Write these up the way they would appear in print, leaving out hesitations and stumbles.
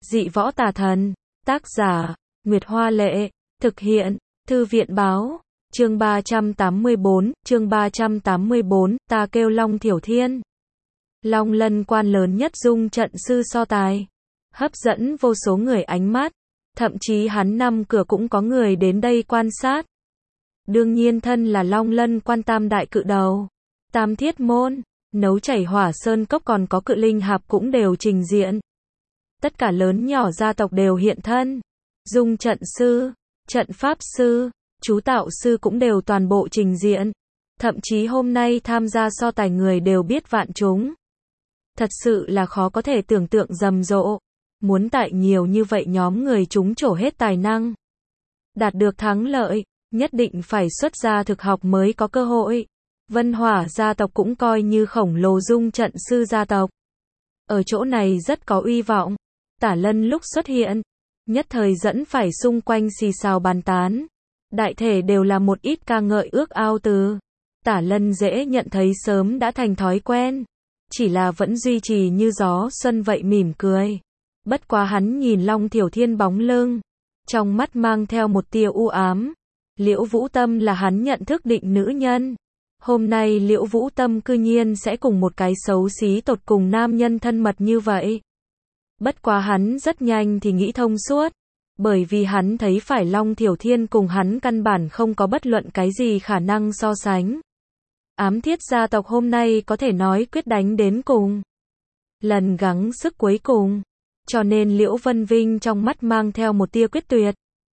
Dị võ tà thần. Tác giả, Nguyệt Hoa Lệ. Thực hiện, Thư viện Báo. Chương 384, ta kêu Long Thiểu Thiên. Long Lân Quan lớn nhất dung trận sư so tài. Hấp dẫn vô số người ánh mắt. Thậm chí hắn năm cửa cũng có người đến đây quan sát. Đương nhiên thân là Long Lân Quan tam đại cự đầu. Tam thiết môn, nấu chảy hỏa sơn cốc còn có cự linh hạp cũng đều trình diện. Tất cả lớn nhỏ gia tộc đều hiện thân. Dung trận sư, trận pháp sư, chú tạo sư cũng đều toàn bộ trình diện. Thậm chí hôm nay tham gia so tài người đều biết vạn chúng. Thật sự là khó có thể tưởng tượng rầm rộ. Muốn tại nhiều như vậy nhóm người chúng trổ hết tài năng. Đạt được thắng lợi, nhất định phải xuất ra thực học mới có cơ hội. Vân Hỏa gia tộc cũng coi như khổng lồ dung trận sư gia tộc. Ở chỗ này rất có uy vọng. Tả Lân lúc xuất hiện, nhất thời dẫn phải xung quanh xì xào bàn tán. Đại thể đều là một ít ca ngợi ước ao từ. Tả Lân dễ nhận thấy sớm đã thành thói quen. Chỉ là vẫn duy trì như gió xuân vậy mỉm cười. Bất quá hắn nhìn Long Thiểu Thiên bóng lưng. Trong mắt mang theo một tia u ám. Liễu Vũ Tâm là hắn nhận thức định nữ nhân. Hôm nay Liễu Vũ Tâm cư nhiên sẽ cùng một cái xấu xí tột cùng nam nhân thân mật như vậy. Bất quá hắn rất nhanh thì nghĩ thông suốt. Bởi vì hắn thấy phải Long Thiểu Thiên cùng hắn căn bản không có bất luận cái gì khả năng so sánh. Ám Thiết gia tộc hôm nay có thể nói quyết đánh đến cùng. Lần gắng sức cuối cùng. Cho nên Liễu Vân Vinh trong mắt mang theo một tia quyết tuyệt.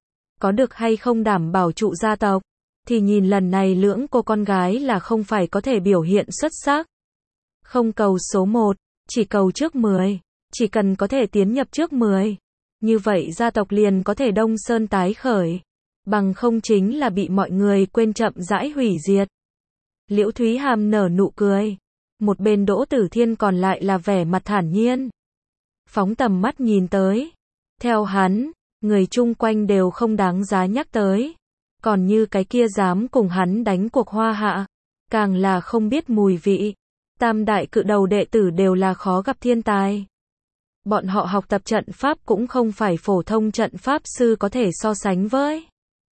Có được hay không đảm bảo trụ gia tộc, thì nhìn lần này lưỡng cô con gái là không phải có thể biểu hiện xuất sắc. Không cầu số 1, chỉ cầu trước 10. Chỉ cần có thể tiến nhập trước 10. Như vậy gia tộc liền có thể đông sơn tái khởi. Bằng không chính là bị mọi người quên chậm rãi hủy diệt. Liễu Thúy Hàm nở nụ cười. Một bên Đỗ Tử Thiên còn lại là vẻ mặt thản nhiên. Phóng tầm mắt nhìn tới. Theo hắn, người chung quanh đều không đáng giá nhắc tới. Còn như cái kia dám cùng hắn đánh cuộc Hoa Hạ. Càng là không biết mùi vị. Tam đại cự đầu đệ tử đều là khó gặp thiên tài. Bọn họ học tập trận pháp cũng không phải phổ thông trận pháp sư có thể so sánh với.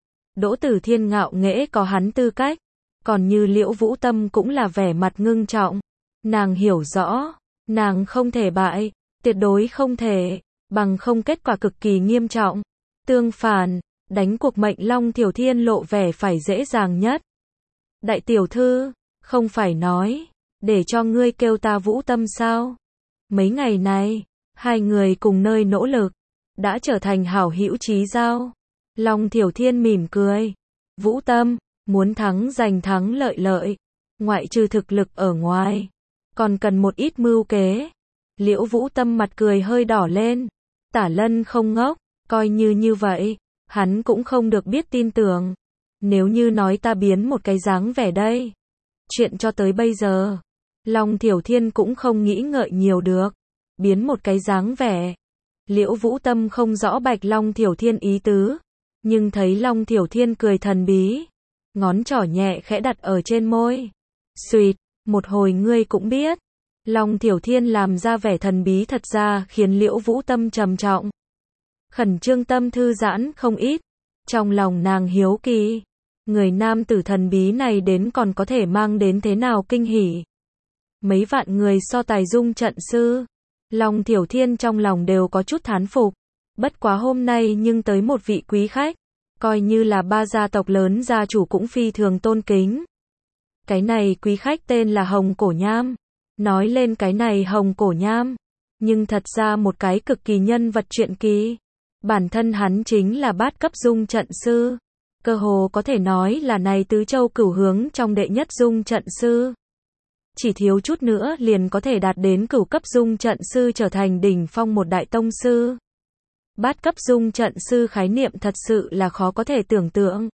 Đỗ Tử Thiên ngạo nghễ có hắn tư cách. Còn như Liễu Vũ Tâm cũng là vẻ mặt ngưng trọng. Nàng hiểu rõ, nàng không thể bại, tuyệt đối không thể, bằng không kết quả cực kỳ nghiêm trọng. Tương phản, đánh cuộc mệnh Long Thiểu Thiên lộ vẻ phải dễ dàng nhất. Đại tiểu thư, không phải nói, để cho ngươi kêu ta Vũ Tâm sao? Mấy ngày này, hai người cùng nơi nỗ lực, đã trở thành hảo hữu chí giao. Long Thiểu Thiên mỉm cười. Vũ Tâm, muốn thắng giành thắng lợi, ngoại trừ thực lực ở ngoài, còn cần một ít mưu kế. Liễu Vũ Tâm mặt cười hơi đỏ lên. Tả Lân không ngốc, coi như vậy, hắn cũng không được biết tin tưởng. Nếu như nói ta biến một cái dáng vẻ đây. Chuyện cho tới bây giờ, Long Thiểu Thiên cũng không nghĩ ngợi nhiều được. Biến một cái dáng vẻ. Liễu Vũ Tâm không rõ Bạch Long Thiểu Thiên ý tứ, nhưng thấy Long Thiểu Thiên cười thần bí, ngón trỏ nhẹ khẽ đặt ở trên môi. Xuyệt, một hồi ngươi cũng biết. Long Thiểu Thiên làm ra vẻ thần bí thật ra khiến Liễu Vũ Tâm trầm trọng. Khẩn trương tâm thư giãn không ít. Trong lòng nàng hiếu kỳ. Người nam tử thần bí này đến còn có thể mang đến thế nào kinh hỉ. Mấy vạn người so tài dung trận sư. Long Thiểu Thiên trong lòng đều có chút thán phục. Bất quá hôm nay nhưng tới một vị quý khách. Coi như là ba gia tộc lớn gia chủ cũng phi thường tôn kính. Cái này quý khách tên là Hồng Cổ Nham. Nói lên cái này Hồng Cổ Nham, nhưng thật ra một cái cực kỳ nhân vật truyện kỳ. Bản thân hắn chính là bát cấp dung trận sư. Cơ hồ có thể nói là này tứ châu cửu hướng trong đệ nhất dung trận sư. Chỉ thiếu chút nữa liền có thể đạt đến cửu cấp dung trận sư trở thành đỉnh phong một đại tông sư. Bát cấp dung trận sư khái niệm thật sự là khó có thể tưởng tượng.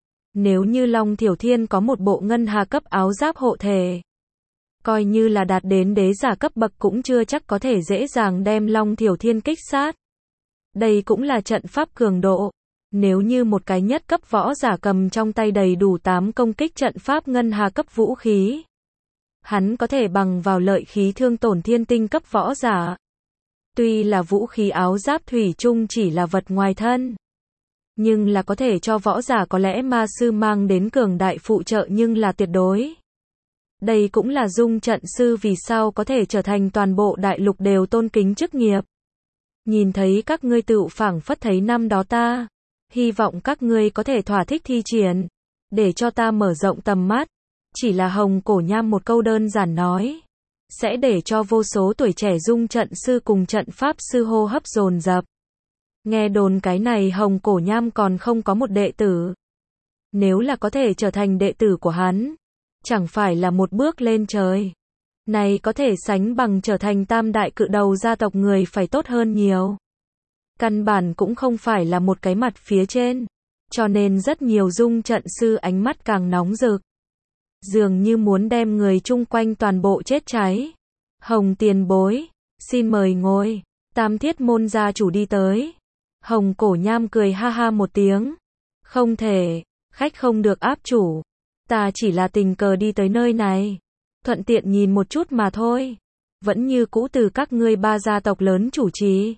Nếu như Long Thiểu Thiên có một bộ ngân hà cấp áo giáp hộ thể, coi như là đạt đến đế giả cấp bậc cũng chưa chắc có thể dễ dàng đem Long Thiểu Thiên kích sát. Đây cũng là trận pháp cường độ. Nếu như một cái nhất cấp võ giả cầm trong tay đầy đủ 8 công kích trận pháp ngân hà cấp vũ khí, hắn có thể bằng vào lợi khí thương tổn thiên tinh cấp võ giả. Tuy là vũ khí áo giáp thủy chung chỉ là vật ngoài thân, nhưng là có thể cho võ giả có lẽ ma sư mang đến cường đại phụ trợ nhưng là tuyệt đối. Đây cũng là dung trận sư vì sao có thể trở thành toàn bộ đại lục đều tôn kính chức nghiệp. Nhìn thấy các ngươi tựu phảng phất thấy năm đó ta, hy vọng các ngươi có thể thỏa thích thi triển, để cho ta mở rộng tầm mắt. Chỉ là Hồng Cổ Nham một câu đơn giản nói, sẽ để cho vô số tuổi trẻ dung trận sư cùng trận pháp sư hô hấp dồn dập. Nghe đồn cái này Hồng Cổ Nham còn không có một đệ tử. Nếu là có thể trở thành đệ tử của hắn, chẳng phải là một bước lên trời. Này có thể sánh bằng trở thành tam đại cự đầu gia tộc người phải tốt hơn nhiều. Căn bản cũng không phải là một cái mặt phía trên. Cho nên rất nhiều dung trận sư ánh mắt càng nóng rực. Dường như muốn đem người chung quanh toàn bộ chết cháy. Hồng tiền bối, xin mời ngồi. Tam Thiết môn gia chủ đi tới. Hồng Cổ Nham cười ha ha một tiếng. Không thể, khách không được áp chủ. Ta chỉ là tình cờ đi tới nơi này. Thuận tiện nhìn một chút mà thôi. Vẫn như cũ từ các ngươi ba gia tộc lớn chủ trì.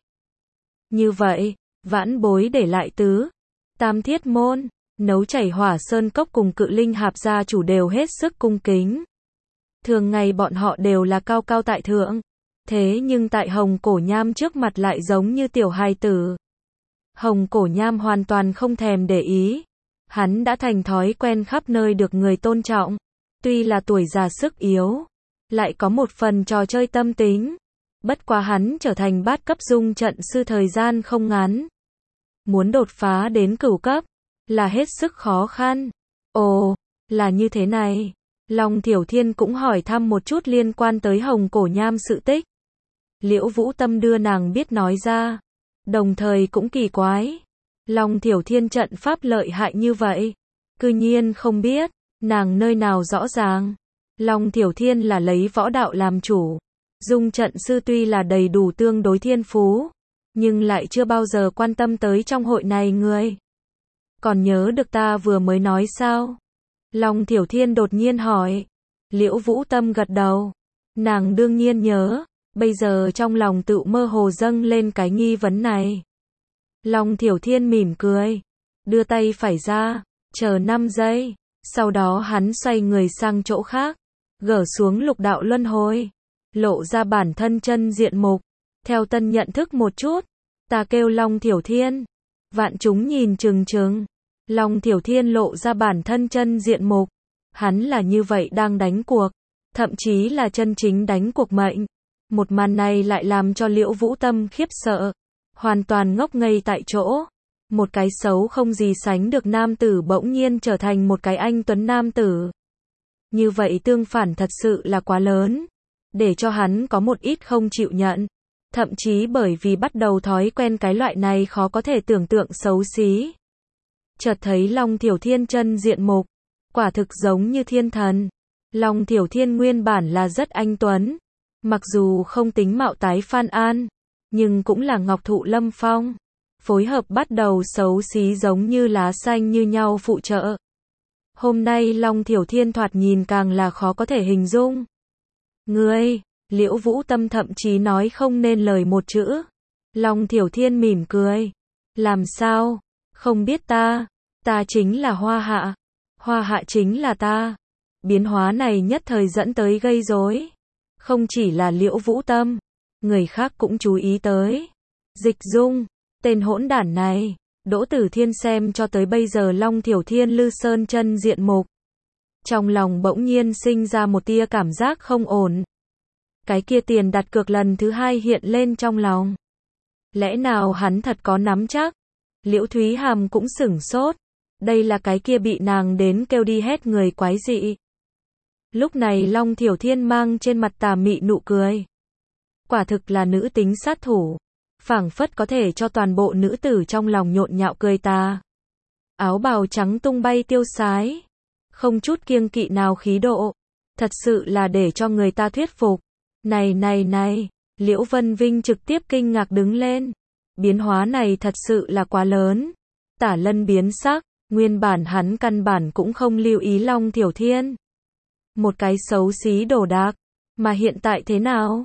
Như vậy, vãn bối để lại tứ. Tam Thiết môn, nấu chảy Hỏa Sơn Cốc cùng Cự Linh Hạp gia chủ đều hết sức cung kính. Thường ngày bọn họ đều là cao cao tại thượng. Thế nhưng tại Hồng Cổ Nham trước mặt lại giống như tiểu hài tử. Hồng Cổ Nham hoàn toàn không thèm để ý. Hắn đã thành thói quen khắp nơi được người tôn trọng. Tuy là tuổi già sức yếu, lại có một phần trò chơi tâm tính. Bất quá hắn trở thành bát cấp dung trận sư thời gian không ngắn. Muốn đột phá đến cửu cấp, là hết sức khó khăn. Ồ, là như thế này. Long Thiểu Thiên cũng hỏi thăm một chút liên quan tới Hồng Cổ Nham sự tích. Liễu Vũ Tâm đưa nàng biết nói ra. Đồng thời cũng kỳ quái. Long Thiểu Thiên trận pháp lợi hại như vậy. Cư nhiên không biết. Nàng nơi nào rõ ràng. Long Thiểu Thiên là lấy võ đạo làm chủ. Dung trận sư tuy là đầy đủ tương đối thiên phú, nhưng lại chưa bao giờ quan tâm tới trong hội này người. Còn nhớ được ta vừa mới nói sao? Long Thiểu Thiên đột nhiên hỏi. Liễu Vũ Tâm gật đầu. Nàng đương nhiên nhớ. Bây giờ trong lòng tự mơ hồ dâng lên cái nghi vấn này. Long Thiểu Thiên mỉm cười. Đưa tay phải ra. Chờ 5 giây. Sau đó hắn xoay người sang chỗ khác. Gỡ xuống lục đạo luân hồi. Lộ ra bản thân chân diện mục. Theo tân nhận thức một chút. Ta kêu Long Thiểu Thiên. Vạn chúng nhìn chừng chừng. Long Thiểu Thiên lộ ra bản thân chân diện mục. Hắn là như vậy đang đánh cuộc. Thậm chí là chân chính đánh cuộc mệnh. Một màn này lại làm cho Liễu Vũ Tâm khiếp sợ. Hoàn toàn ngốc ngây tại chỗ. Một cái xấu không gì sánh được nam tử bỗng nhiên trở thành một cái anh tuấn nam tử. Như vậy tương phản thật sự là quá lớn. Để cho hắn có một ít không chịu nhận. Thậm chí bởi vì bắt đầu thói quen cái loại này khó có thể tưởng tượng xấu xí. Chợt thấy Long Thiểu Thiên chân diện mục. Quả thực giống như thiên thần. Long Thiểu Thiên nguyên bản là rất anh tuấn. Mặc dù không tính mạo tái Phan An. Nhưng cũng là ngọc thụ lâm phong. Phối hợp bắt đầu xấu xí giống như lá xanh như nhau phụ trợ. Hôm nay Long Thiểu Thiên thoạt nhìn càng là khó có thể hình dung. Ngươi, Liễu Vũ Tâm thậm chí nói không nên lời một chữ. Long Thiểu Thiên mỉm cười. Làm sao? Không biết ta. Ta chính là Hoa Hạ. Hoa Hạ chính là ta. Biến hóa này nhất thời dẫn tới gây rối. Không chỉ là Liễu Vũ Tâm. Người khác cũng chú ý tới. Dịch Dung. Tên hỗn đản này. Đỗ Tử Thiên xem cho tới bây giờ Long Thiểu Thiên Lư Sơn chân diện mục. Trong lòng bỗng nhiên sinh ra một tia cảm giác không ổn. Cái kia tiền đặt cược lần thứ hai hiện lên trong lòng. Lẽ nào hắn thật có nắm chắc? Liễu Thúy Hàm cũng sửng sốt. Đây là cái kia bị nàng đến kêu đi hết người quái dị. Lúc này Long Thiểu Thiên mang trên mặt tà mị nụ cười. Quả thực là nữ tính sát thủ. Phảng phất có thể cho toàn bộ nữ tử trong lòng nhộn nhạo cười ta. Áo bào trắng tung bay tiêu sái. Không chút kiêng kỵ nào khí độ. Thật sự là để cho người ta thuyết phục. Này, Liễu Vân Vinh trực tiếp kinh ngạc đứng lên. Biến hóa này thật sự là quá lớn. Tả Lân biến sắc, nguyên bản hắn căn bản cũng không lưu ý Long Thiểu Thiên. Một cái xấu xí đồ đạc, mà hiện tại thế nào?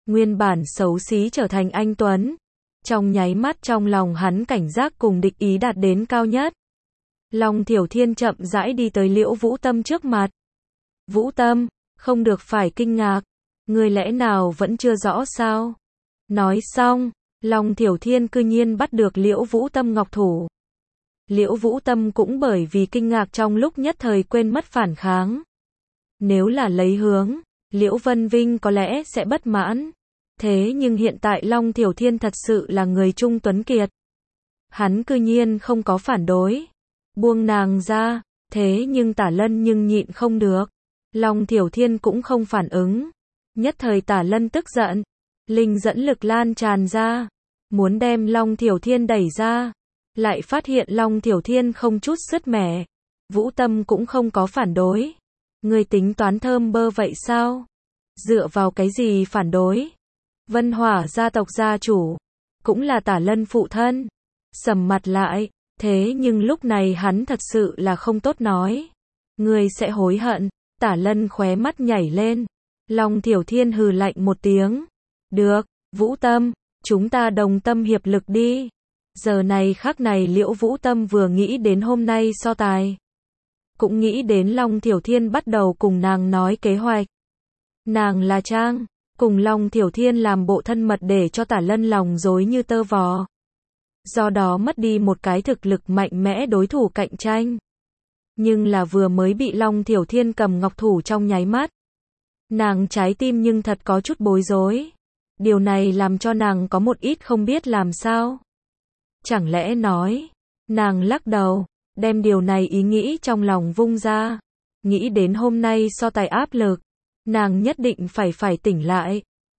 Nguyên bản xấu xí trở thành anh tuấn. Trong nháy mắt trong lòng hắn cảnh giác cùng địch ý đạt đến cao nhất. Long Thiểu Thiên chậm rãi đi tới Liễu Vũ Tâm trước mặt. Vũ Tâm, không được phải kinh ngạc. Người lẽ nào vẫn chưa rõ sao? Nói xong, Long Thiểu Thiên cư nhiên bắt được Liễu Vũ Tâm ngọc thủ. Liễu Vũ Tâm cũng bởi vì kinh ngạc trong lúc nhất thời quên mất phản kháng. Nếu là lấy hướng, Liễu Vân Vinh có lẽ sẽ bất mãn. Thế nhưng hiện tại Long Thiểu Thiên thật sự là người trung tuấn kiệt. Hắn cư nhiên không có phản đối. Buông nàng ra, thế nhưng Tả Lân nhưng nhịn không được. Long Thiểu Thiên cũng không phản ứng. Nhất thời Tả Lân tức giận. Linh dẫn lực lan tràn ra. Muốn đem Long Thiểu Thiên đẩy ra. Lại phát hiện Long Thiểu Thiên không chút sứt mẻ. Vũ Tâm cũng không có phản đối. Người tính toán thơm bơ vậy sao? Dựa vào cái gì phản đối? Vân Hỏa gia tộc gia chủ. Cũng là Tả Lân phụ thân. Sầm mặt lại. Thế nhưng lúc này hắn thật sự là không tốt nói. Người sẽ hối hận. Tả Lân khóe mắt nhảy lên. Long Thiểu Thiên hừ lạnh một tiếng. Được, Vũ Tâm, chúng ta đồng tâm hiệp lực đi. Giờ này khắc này Liễu Vũ Tâm vừa nghĩ đến hôm nay so tài. Cũng nghĩ đến Long Thiểu Thiên bắt đầu cùng nàng nói kế hoạch. Nàng là Trang, cùng Long Thiểu Thiên làm bộ thân mật để cho Tả Lân lòng rối như tơ vò. Do đó mất đi một cái thực lực mạnh mẽ đối thủ cạnh tranh. Nhưng là vừa mới bị Long Thiểu Thiên cầm ngọc thủ trong nháy mắt. Nàng trái tim nhưng thật có chút bối rối. Điều này làm cho nàng có một ít không biết làm sao. Chẳng lẽ nói, nàng lắc đầu, đem điều này ý nghĩ trong lòng vung ra. Nghĩ đến hôm nay so tài áp lực, nàng nhất định phải tỉnh lại.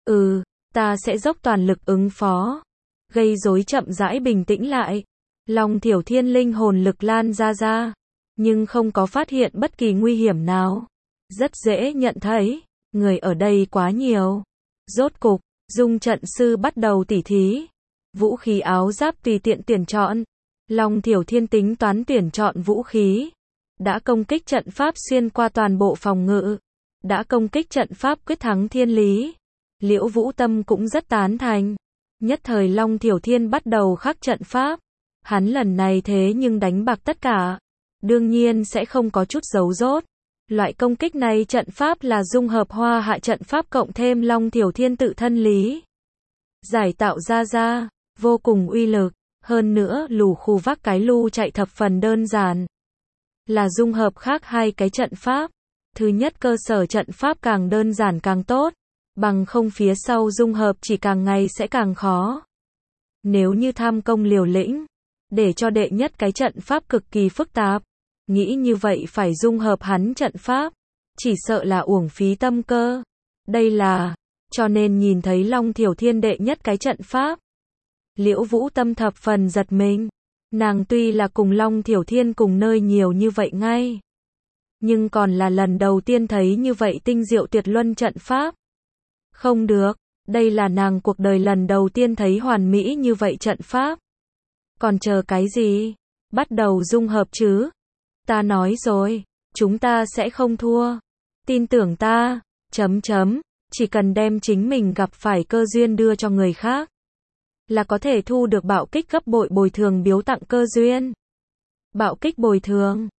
Ta sẽ dốc toàn lực ứng phó. Gây rối chậm rãi bình tĩnh lại. Long Thiểu Thiên linh hồn lực lan ra. Nhưng không có phát hiện bất kỳ nguy hiểm nào. Rất dễ nhận thấy, người ở đây quá nhiều. Rốt cục, dung trận sư bắt đầu tỉ thí. Vũ khí áo giáp tùy tiện tuyển chọn. Long Thiểu Thiên tính toán tuyển chọn vũ khí. Đã công kích trận pháp xuyên qua toàn bộ phòng ngự. Đã công kích trận pháp quyết thắng thiên lý. Liễu Vũ Tâm cũng rất tán thành. Nhất thời Long Thiểu Thiên bắt đầu khắc trận pháp. Hắn lần này thế nhưng đánh bạc tất cả. Đương nhiên sẽ không có chút giấu rốt. Loại công kích này trận pháp là dung hợp hoa hạ trận pháp cộng thêm Long Thiểu Thiên tự thân lý giải tạo ra, vô cùng uy lực. Hơn nữa lù khù vác cái lu chạy thập phần đơn giản. Là dung hợp khác hai cái trận pháp. Thứ nhất cơ sở trận pháp càng đơn giản càng tốt. Bằng không phía sau dung hợp chỉ càng ngày sẽ càng khó. Nếu như tham công liều lĩnh, để cho đệ nhất cái trận pháp cực kỳ phức tạp, nghĩ như vậy phải dung hợp hắn trận pháp, chỉ sợ là uổng phí tâm cơ. Đây là, cho nên nhìn thấy Long Thiểu Thiên đệ nhất cái trận pháp. Liễu Vũ Tâm thập phần giật mình. Nàng tuy là cùng Long Thiểu Thiên cùng nơi nhiều như vậy ngay. Nhưng còn là lần đầu tiên thấy như vậy tinh diệu tuyệt luân trận pháp. Không được, đây là nàng cuộc đời lần đầu tiên thấy hoàn mỹ như vậy trận pháp. Còn chờ cái gì? Bắt đầu dung hợp chứ? Ta nói rồi, chúng ta sẽ không thua. Tin tưởng ta, chỉ cần đem chính mình gặp phải cơ duyên đưa cho người khác, là có thể thu được bạo kích gấp bội bồi thường biếu tặng cơ duyên. Bạo kích bồi thường,